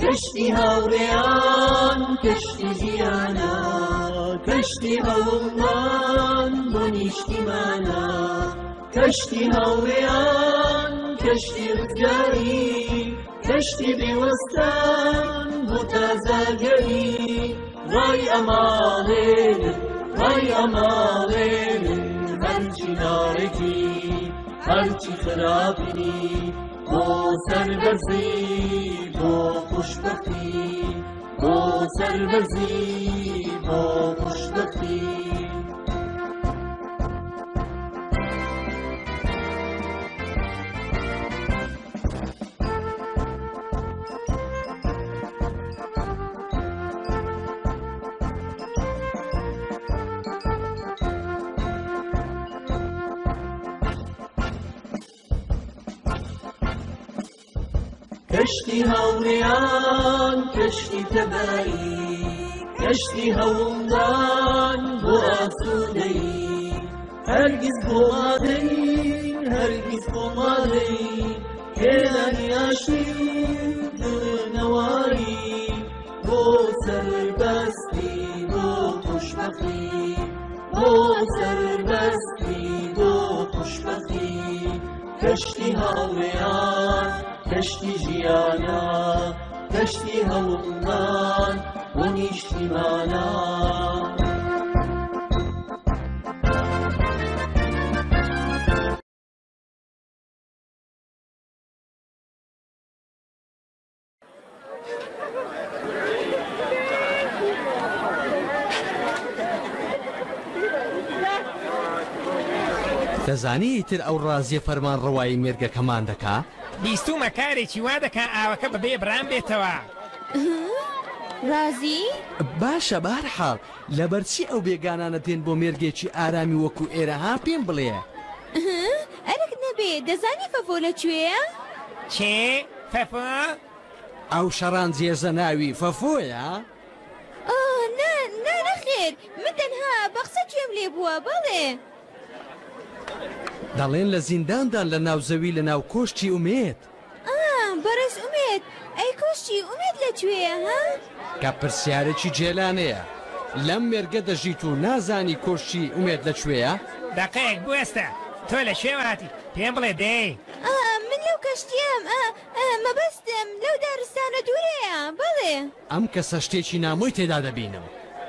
کەشتی هاوڕێیان کەشتی ژیانە کەشتی هەوڵمان بۆ نیشتیمانە کەشتی هاوڕێیان کەشتی ڕزگاری کەشتی بێوەستان بۆ تازاگەری ڕای ئەماڵێنن ڕای ئەماڵێنن هەرچی ناڕێکی هەرچی خراپی بۆ سەربەرزی بۆ خوشبەختی بۆ سەربەرزی بۆ خوشبەختی کەشتی هاوڕێیان کەشتی تەبایی کەشتی هەوڵدان بۆ ئاسوودەی هەرگیز بۆ مادەی هەرگیز بۆ مادەی هێنانی ئاشتی دڵنەواری بۆ سەربەستی بۆ خوشبەختی بۆ سەربەستی بۆ خوشبەختی کەشتی هاوڕێیان کەشتی ژیانە کەشتی هەوڵمان بۆ نیشتیمانە دەزانی ئیتر ئەو ڕازیە فەرمان ڕەوایی مێرگەکەمان دەکا؟ بیستومە کارێکی وا دەکا ئاوەکە بەبێ بران بێتەوە. رازی؟ باشە بەهەرحاڵ لەبەرچی ئەو بێگانانە دێن بۆ مێرگێکی ئارامی وەکو ئێرەها پێم بڵێ. ئەرک نەبێ دەزانی فەفۆ لەکوێیە؟ چێ؟ فەفۆ؟ ئەو شەڕان جێزە ناوی فەفۆیە؟ نەخێر من تەنها بەخسە گوێم لێ بووە بەڵێ. دەڵێن لە زینداندان لە ناوزەوی لە ناو کۆشتی ئومێد. بەڕێز ئومێد ئەی کۆشتی ئومێد لەکوێیە ها؟ کە پرسیارێکی جێلانەیە لەم مێرگە دەژیت و نازانی کۆشتی ئومێد لەکوێیە؟ دەقەیەک بوەستە تۆ لە شێواتی پێم بڵێ دەی. من لەو کەشتیم مەبەستم لەو دارستانە دوورەیە بەڵێ. ئەم کەسە شتێکی نامۆی تێدا دەبینم.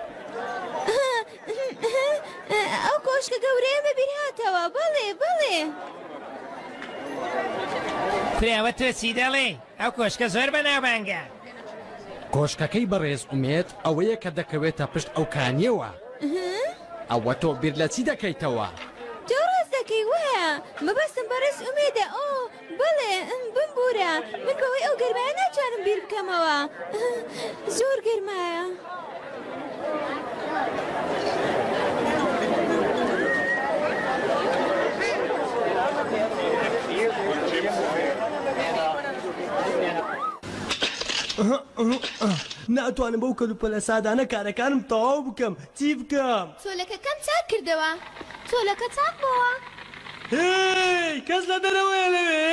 ئەو کۆشکە گەورەیە بەبیر هاتەوە بەڵێ. فراوە تۆ چی دەڵێ؟ ئەو کۆشکە زۆر بەناوبانگە. کۆشکەکەی بەڕێز ئومێد ئەوەیە کە دەکەوێتە پشت ئەو کانیەوە. ئەوە تۆ بیر لە چی دەکەیتەوە؟ تۆ ڕاست دەکەی وایە مەبەستم بەڕێز ئومێدە بڵێ بمبورە من بەوەی ئەو گەرمایە ناتوانم بیر بکەمەوە زۆر گەرمایە. ناتوانم بەو کەلوپەلە سادانە کارەکانم تەواو بکەم چی بکەم؟ چۆلەکەکەم چاک کردەوە چۆلەکە چاک بووە. هی کەس لە دەرەوەیە لەوێ؟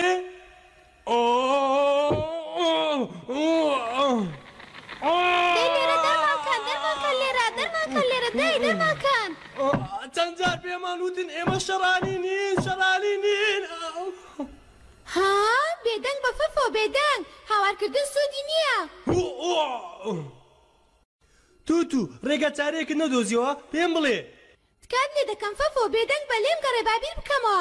دەرمانکەن لێرە دەرمانکەن. چەند جار پێمان وتن ئێمە شەڕانی نین. ها بێدەنگ بە فەفۆ بێدەنگ هاوارکردن سوودی نییە. توتو ڕێگە چارەیەکت نەدۆزیەوە پێم بڵێ. تکات لێ دەکەم فەفۆ بێدەنگ بە لێم گەڕێ بابیر بکەمەوە.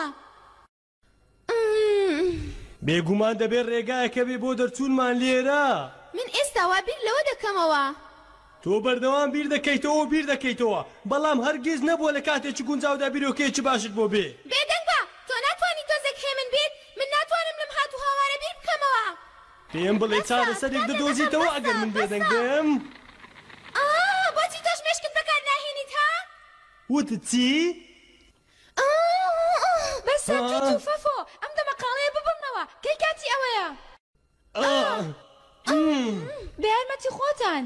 بێگومان دەبێت ڕێگایەکە بێ بۆ دەرچوونمان لێرە. من ئێستا وا بیر لەوە دەکەمەوە. تۆ بەردەوام بیر دەکەیتەوە بەڵام هەرگیز نەبووە لە کاتێکی گونجاودا بیرۆکەیەکی باشت بۆ بێ. بێدەنگ بە تۆ ناتوانی تۆزێک هێمن بێت من ناتوانم لەم هاتوو هاوارە بیر بکەمەوە. پێم بڵێ چارەسەرێک دەدۆزیتەوە ئەگەر من بێدەنگ بێم. بۆچی تۆش مێشکت بەکار ناهێنیت ها؟ وتت چی؟ بەسە توتو فەفۆ ئەم دەمەقاڵەیە ببڕنەوە کەی کاتی ئەوەیە. بە یارمەتی خۆتان.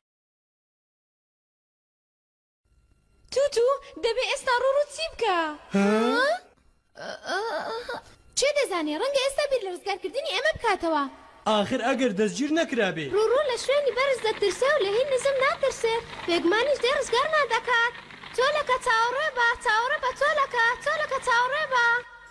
توتو دەبێ ئێستا ڕوڕوو چی بکە؟ چێ دەزانێ ڕەنگە ئێستا بیر لە ڕزگارکردنی ئێمە بکاتەوە. آخر ئەگەر دەستگیر نەکرابێ ڕوڕوو لە شوێنی بەرز دەترسێ و لە هیچ نزم ناترسێت پێگمانیش دێ ڕزگارمان دەکات تۆ لەکە چاوەڕێ بە چاوەڕێ بە تۆ لەکە چاوەڕێ بە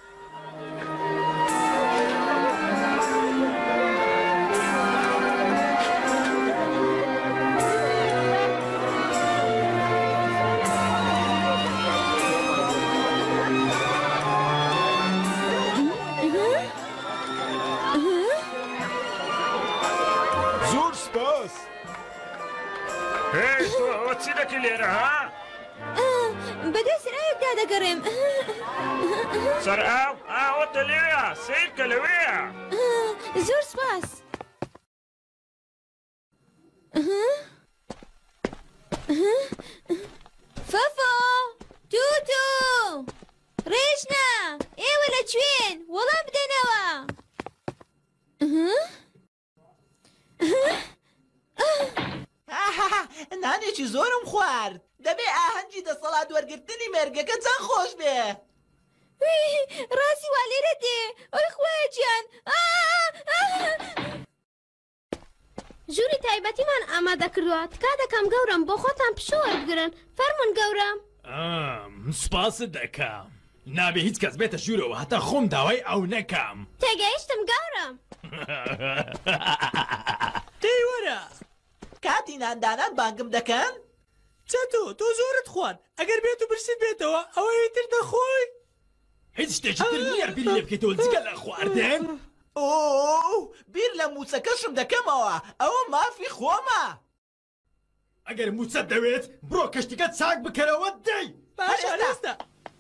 زۆر سپاس هی تۆ ئەوە چی دەکەی لێرە ها؟ بەدەست سرایەکدا دەگەڕێم سەر ئاو ئاوەتە لێرە سیر کە لەوەیە زۆر سپاس فەفۆ تووتو ڕێژنە ئێوە لەکوێن وەڵام بدەنەوە نانێکی زۆرم خوارد دەبێ ئاهەنگی دەسەڵات وەرگرتنی مێرگەکە چەند خۆش بێ ڕاستی وا لێرە دێ ئەوی خوایە گیان ژووری تایبەتیمان ئامادە کردووە تکا دەکەم گەورم بۆ خۆتان پشۆ وەربگرن فەرمون گەورم سپاست دەکەم نابێ هیچ کەس بێتە ژوورەوە هەتا خۆم داوای ئەو نەکەم تێگەیشتم گەورم تێی وەرە کاتی ناندانان بانگم دەکەن چەتۆ تۆ زۆرت خوارد ئەگەر بێت و برسیت بێتەوە ئەوەی تر دەخۆی هیچ شتێکی تر نییە بیری لێ بکەیتەوە جگە لە خواردن ئۆ بیر لە موچەکەشم دەکەمەوە ئەوە مافی خۆمە ئەگەر موچەت دەوێت بڕۆ کەشتەکە چاک بکەرەوە دەی باشە ڕاستە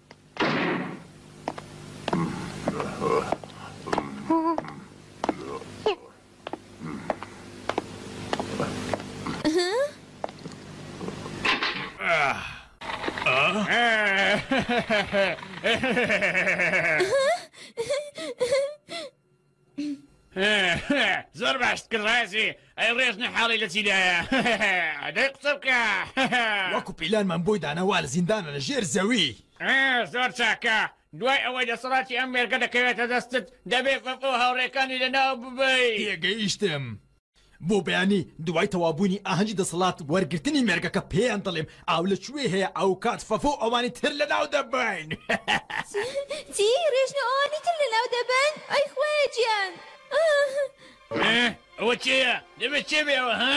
زۆر باش کڕازی ئەی ڕێژنە حاڵی لە چیدایە دەی قسە بکە وەکو پیلانمان بۆی دانەوا لە زیندانە لە ژێر زەوی زۆر چاکە دوای ئەوەی دەسەڵاتی ئەم مێرگە دەکەوێتە دەستت دەبێت فەفۆ هاوڕێکانی لەناو ببەی تێگەیشتم بۆ بەیانی دوای تەوابوونی ئاهەنگی دەسەڵات وەرگرتنی مێرگەکە پێیان دەڵێم ئاو لەکوێ هەیە ئەو کات فەفۆ ئەوانی تر لەناو دەبین چی ڕێژنە ئەوانی تر لەناو دەبن ئەی خوایە گیان ئەوە چێە دەبێت چێ بێەوە ها؟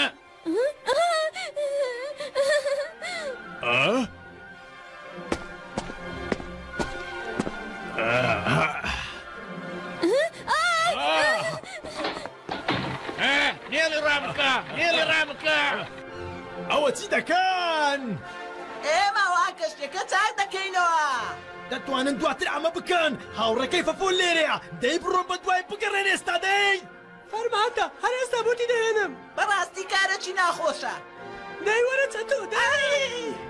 نێڵی ڕامکە نێڵی ڕامکە ئەوە چی دەکەن؟ ئێمە وا کەشتەکە چاک دەکەینەوە دەتوانن دواتر ئەمە بکەن هاوڕەکەی فەفۆ لێرەیە دەی بڕۆ بە دوای بگەڕێن ئێستا دەی فەرمانتە هەر ئێستا بۆتی دەهێنم بەڕاستی کارەکی ناخۆشە دای وەرە چەتۆ دای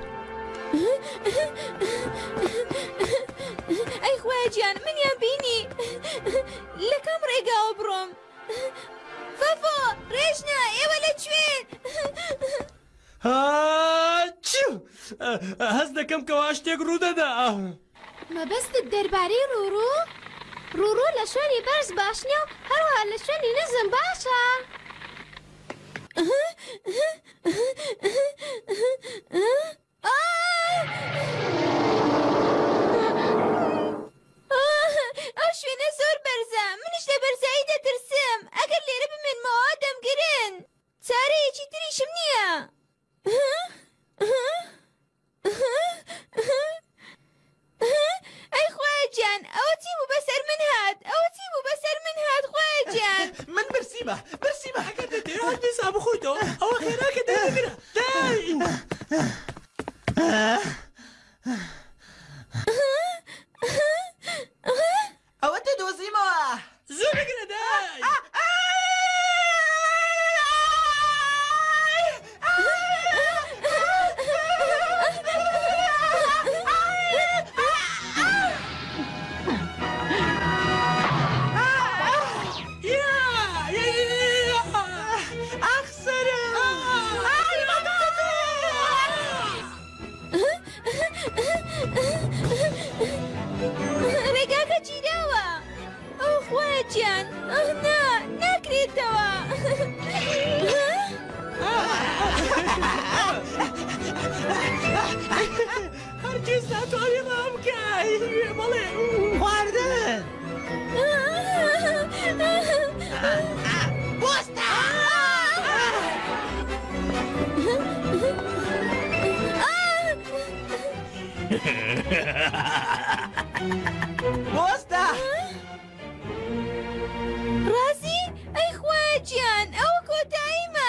ئەی خوایە گیان منیان بینی لە کەم ڕێگاوە بڕۆم فەفۆ ڕێژنە ئێوە لەکوێن هەست دەکەم کەوا شتێک ڕوودەدا مەبەستت دەربارەی ڕوڕوو لە شوێنی بەرز باش نییە و هەروەها لە شوێنی نزم باشە ئەو شوێنە زۆر بەرزە منیش لە بەرزایی دەترسم ئەگەر لێرە بمێنمەوە دەمگرن چارەیەکی تریشم نییە ئەی خوایە گیان ئەوە چی بوو بەسەر من هات خوایە گیان من برسیمە ئەگەر دەتێت دێسا بخۆیتەوە ئەوە خێراکە دەبگرە دای ئەوە دەدۆزیمەوە زۆر بگرە دای ڕێگاکە چیراوە ئەو خوایە گیان نا ناکرێت بێتەوە هەرگیز ناتوانێ ڕام بکەی بەڵێ خواردن بۆستە بۆستە ڕازی ئەی خوایە گیان ئەوە کۆتاییمە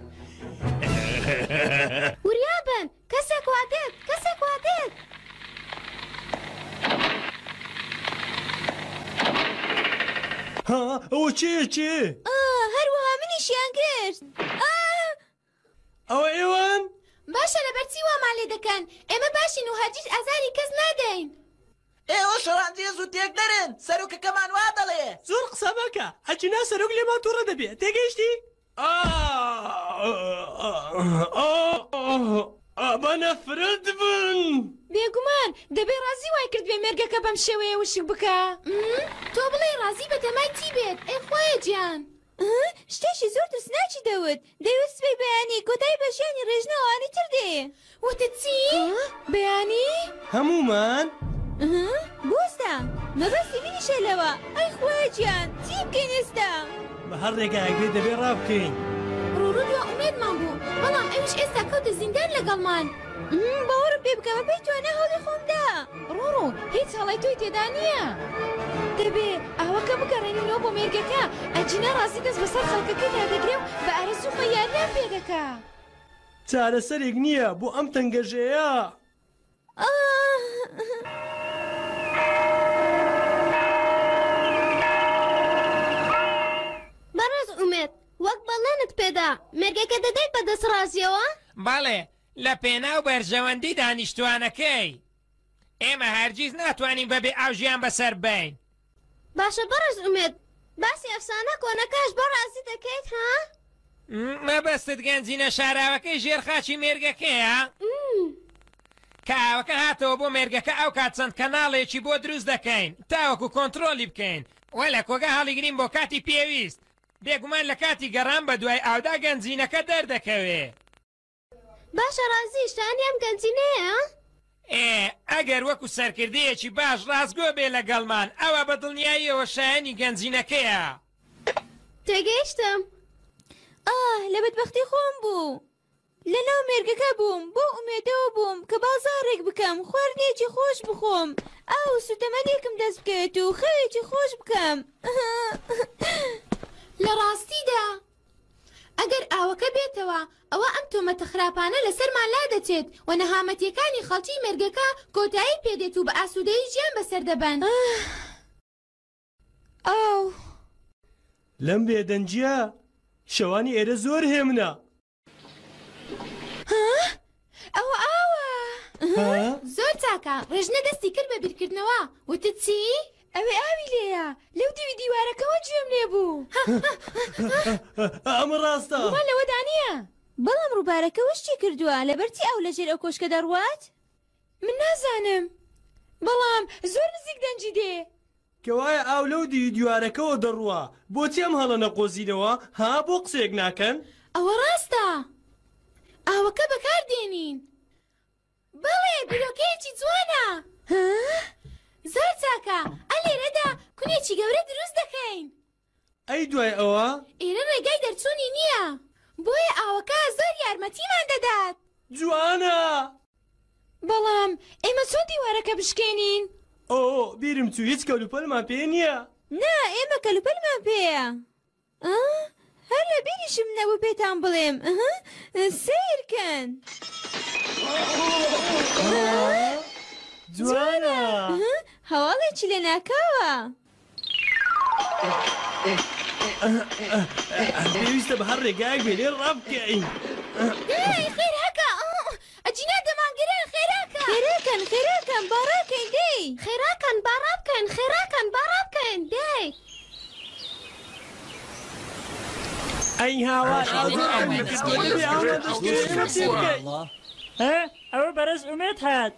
وریابن کەسێک وا دێت کەسێک وا دێت ها ئەوە چێ هەروەها منیشیان کرد ئەوە ئێوان باشە لەبەرچی وامان لێ دەکەن ئێمە باشین و هەرگیز ئازاری کەس نادەین ئێوە شەڕانجێ زوو تێک دەرن سەرۆکەکەمان وا دەڵێ زۆر قسە مەکە ئەچنا سەرۆک لێمان تووڕە دەبێت تێگەیشتی بە نەفرەت بن بێگومان دەبێ ڕازی وای کرد بێ مێرگەکە بەم شێوەیە وشک بکە تۆ بڵێ ڕازی بە دەمای چی بێت ئەی خۆیە گیان شتێکی زۆر دەستناچی دەوت دەیوت سبەی بەیانی کۆتایی بەشیانی ڕێژنەوەوانی تر دێ وتت چی؟ بەیانی؟ هەمومان بۆستە مەبەستی منیشە لەوە ئەی خۆیە گیان چی بکەین ئێستا؟ بە هەر ڕێگایەک بێ دەبێ ڕابکەین ڕوڕوو دووە ئومێدمان بوو بەڵام ئەویش ئێستا کەوتە زیندان لەگەڵمان باوەڕم پێ بکەمە پێی توانە هەوڵی خۆمدا ڕوڕوو هیچ هەڵی تۆی تێدا نییە دەبێ ئاوەکە بگەڕێنینەوە بۆ مێرگەکە ئەجینە ڕازی دەست بەسەر خەڵکەکەی دادەگرێ و بە ئارەسوخە یاریان پێدەکا چارەسەرێک نییە بۆ ئەم تەنگەژەیە بەڕێز ئومێد وەک بەڵێنت پێدا مێرگەکە دەدەیت بە دەست ڕازیەوە؟ بەڵێ لە پێناو بەرژەوەندی دانیشتوانەکەی ئێمە هەرگیز ناتوانین بەبێ ئاوژیان بەسەر بین باشە بەڕێز ئومێد باسی ئەفسانە کۆنەکەش بۆ ڕازی دەکەیت ها؟ مەبەستت گەنجینە شاراوەکەی ژێرخاچی مێرگەکەیە کاوەکە هاتەوە بۆ مێرگەکە ئەو کات چەند کەناڵێکی بۆ دروست دەکەین تاوەکو کۆنتترۆلی بکەین وە لە کۆگە هەڵیگرین بۆ کاتی پێویست بێگومان لە کاتی گەڕان بە دوای ئاودا گەنجینەکە دەردەکەوێ باشە ڕازی شتانی ئەم گەنجینەیە؟ ئەگەر وەکو سەرکردەیەکی باش ڕازگۆ بێ لەگەڵمان ئەوە بە دڵنیاییەوە شایانی گەنجینەکەیە تێگەیشتم لە بەدبەختی خۆم بوو لە ناو مێرگەکە بووم بۆ ئومێدەوە بووم کە بازاڕێک بکەم خواردنێکی خۆش بخۆم ئاو سوتەمەلێکم دەست بکەوێت و خەوێکی خۆش بکەم لە ڕاستیدا ئەگەر ئاوەکە بێتەوە ئەوە ئەم تۆمەتە خراپانە لەسەرمان لا دەچێت و نەهامەتیەکانی خەڵکی مێرگەکە کۆتایی پێدێت و بە ئاسوودەیی ژیان بەسەر دەبەن ئاو لەم بێدەنجیە شەوانی ئێرە زۆر هێمنە ئەوە ئاوە زۆر چاکە ڕێژنە دەستی کرد بە بیرکردنەوە وتت چی؟ ئەوێ ئاوی لێیە لەو دیوی دیوارەکەەوە گوێم لێ بوو ئەمە ڕاستە وە لەوەدا نییە بەڵام ڕووبارەکە وشتی کردووە لەبەرتی ئەو لەژێر ئەو کۆشکە دەڕوات من نازانم بەڵام زۆر نزیک دەنجی دێ کەوایە ئاو لەو دیوارەکەەوە دەڕوە بۆچی ئەم هەڵە نەقۆزینەوە ها بۆ قسێک ناکەن ئەوە ڕاستە ئاوەکە بەکاردێنین بەڵێ بیرۆکەیەکی جوانە زۆر چاکە ئەلێرەدا کونێکی گەورە دروست دەکەین ئەی دوای ئەوە ئێرە ڕێگای دەرچوونی نییە بۆیە ئاوەکە زۆر یارمەتیمان دەدات جوانە بەڵام ئێمە چۆن دیوارەکە بشکێنین بیرم چوو هیچ کەلوپەلمان پێ نییە نا ئێمە کەلوپەلمان پێیە هەر لە بیریشم نەبوو پێتان بڵێم سیرکەن جوانە هەواڵێکی لێ ناکاوە پێویستە بە هەر ڕێگایەک بێ لێ ڕابکەین خێراکە ئەجینا دەمانگرن خێراکە خێراکەن باڕاکەین دەی خێراکەن باڕابکەن خێراکەن باڕابکەن دەی ئەی هاوار ئەوە بەرز ئومێد هات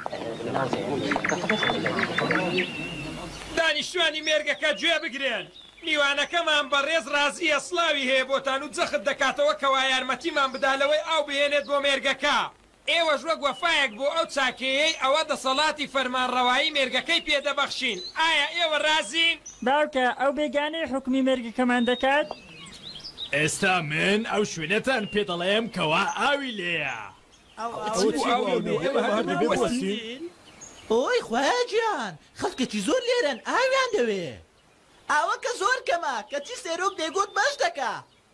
دانیشتوانی مێرگەکە گوێ بگرێن میوانەکەمان بەڕێز ڕازیە سڵاوی هەیە بۆتان و جەخت دەکاتەوە کەوا یارمەتیمان بدالەوەی ئاو بهێنێت بۆ مێرگەکە. ئێوەش وەک وەفایەک بۆ ئەو چاکەیەی ئەوە دەسەڵاتی فەرمانڕەوایی مێرگەکەی پێدەبەخشین. ئایا ئێوە رازین؟ باوکە ئەو بێگانەی حکمی مێرگەکەمان دەکات؟ ئێستا من ئەو شوێنەتان پێ دەڵێم کەوا ئاوی لێیە. ئۆی خواجیان خەڵکێکی زۆر لێرن ئاویان دەوێ. ئاوە کە زۆر کەمە کەچی سێرۆک دەیگوت باش دەکا.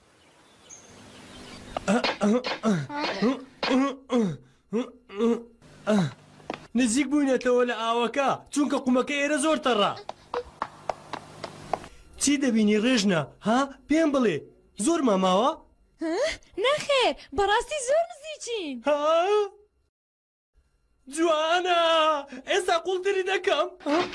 نزیک بووینەتەوە لە ئاوەکە چونکە قومەکە ئێرە زۆر تەڕە. چی دەبینی ڕێژنە ها پێم بڵێ زۆر ماماوە؟ نەخێر بەڕاستی زۆر نزیکین. جوانە ئێستا قوڵتری دەکەم.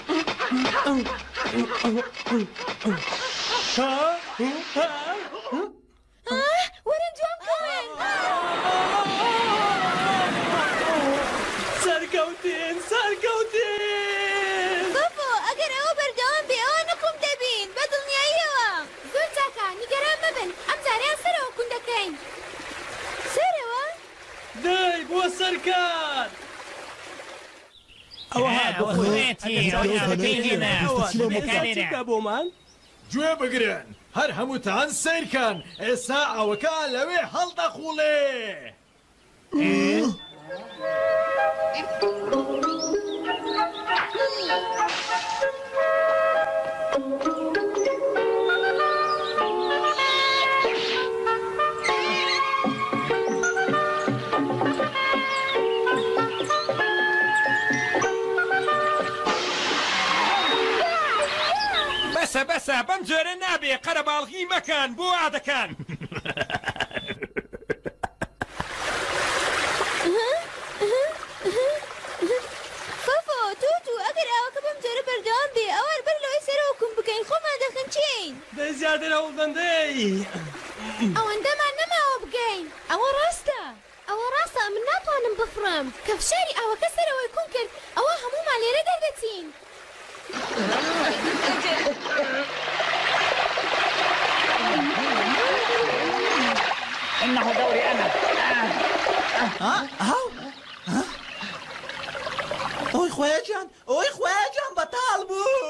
وەرن دوام کەوێن. سەرکەوتین سەرکەوتین. بەبۆ ئەگەر ئەوە بەردەوام بێ ئەوە نەقوم دەبین بە دڵنیاییەوە. زۆر چاکە نیگەران مەبن ئەم جاریان سەرەوە کون دەکەین. سەرەوە؟ دەی بۆ سەرکار. بۆمان گوێ بگرن هەر هەمووتان سیرکەن ئێستا ئەوەکە لەوێ هەڵدەخوڵێ. بەسە بەم جۆرە نابێ قەرەباڵغی مەکەن بۆ عادەکان. فەفۆ تووتو ئەگەر ئەوەکە بەم جۆرە بەردەوام بێ ئەوە بەر لەوەی سەرەوە کوم بکەین خۆمان دەخەنچین. دەی زیاتر هەوڵدەندەی. ئەوەندەمان نەماوە بگەین. ئەوە ڕاستە. ئەوە ڕاستە من ناتوانم بفڕم کە فشاری ئاوەکە سەرەوەی کوون کرد ئەوە هەموومان لێرە دەردەچین. إنه دوري أنا. ئۆی خواجیان بەتاڵ بوو.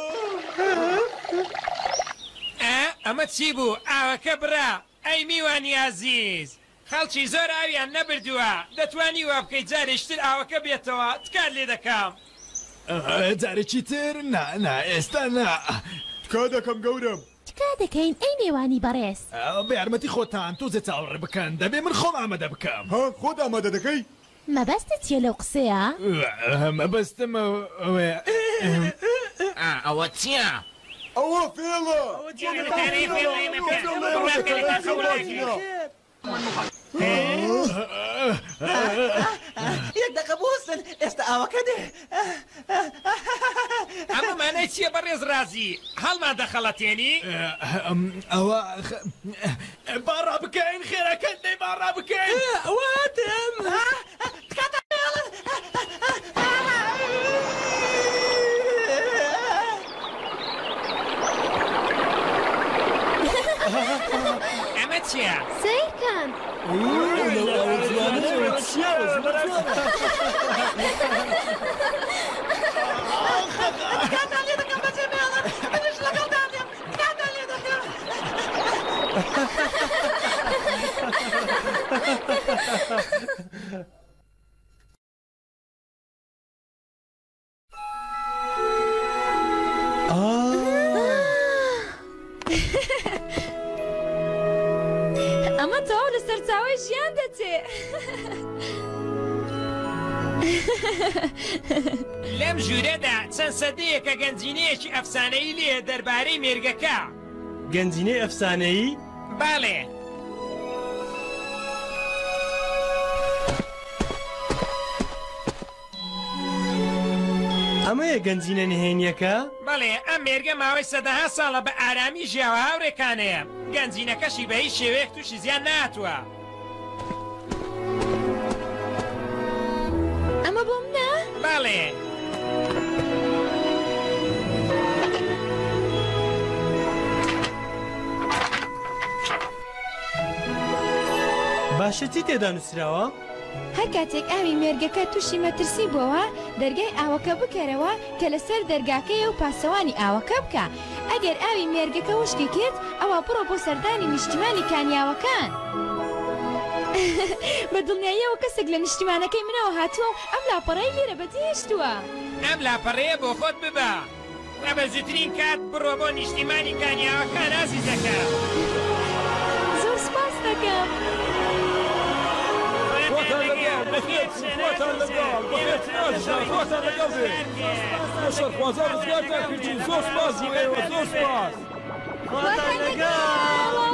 ئەمە چی بوو؟ ئاوەکە برا ئەی میوانی عزیز خەڵکی زۆر ئاویان نەبردووە دەتوانی وا بکەیت جارێشتر ئاوەکە بێتەوە تکار لێ دەکەم. جارێکی تر نا ئێستا نا تکا دەکەم گەورم. تکا دەکەین ئەی نێوانی بەڕێز. بە یارمەتی خۆتان تۆزێ چاوەڕێ بکەن دەبێ من خۆم ئامادە بکەم. خۆت ئامادە دەکەی؟ مەبەستت چیە لەو قسەیە؟ مەبەستم ئەوە چییە؟ ئەوە فێڵە. یەک دەقە بووسن ئێستا ئاوەکە دێ. ئەمە مانای چییە بەڕێز رازی هەڵمان دەخەڵەتێنی؟ ئەوە باڕا بکەین خێرەکەت دەی باڕا بکەین. واتم ئەمە چییە؟ سیرکەن. تکاتان لێ دەکەم بەجێ بێڵن منش لەگەڵدانێم تکاتان لێ دەکەم. ئەمە تەواو لەسەر چاوەی ژیان دەچێ. لەم ژوورەدا چەند سەدەیەکە گەنجینەیەکی ئەفسانەی لێ دەربارەی مێرگەکە. گەنجینەی ئەفسانەیی؟ باڵێ. ئەمەیە گەنجینە نهێنیەکە؟ بەڵێ ئەم مێرگە ماوەی سەدەها ساڵە بە ئارامی ژیاوە هاوڕێکانەیە گەنجینەکەشی بە هیچ شێوەیەک تووشی زیان نهاتووە. ئەمە بۆ منە؟ باڵێ. باشە چی تێدا نووسراوە؟ هەر کاتێک ئاوی مێرگەکە تووشی مەترسی بووەوە دەرگای ئاوەکە بکەرەوە کە لەسەر دەرگاکەیە و پاسەوانی ئاوەکە بکە. ئەگەر ئاوی مێرگەکە وشکی کرد ئەوە بڕۆ بۆ سەردانی نیشتیمانی کانیاوەکان. بە دڵنیاییەوە کەسێک لە نیشتیمانەکەی منەوە هاتووە و ئەم لاپەڕەی لێرە بەجێهێشتووە. ئەم لاپەڕەیە بۆ خۆت ببە وە بە زووترین کات بڕۆ بۆ نیشتیمانی کانیاوەکان ئازیزەکە. زۆر سپاس دەکەم. شەرخوازان ڕزگارتان کردین زۆر سپاس بۆ ئێوە زۆر سپاس. خواتان لەگەڵ.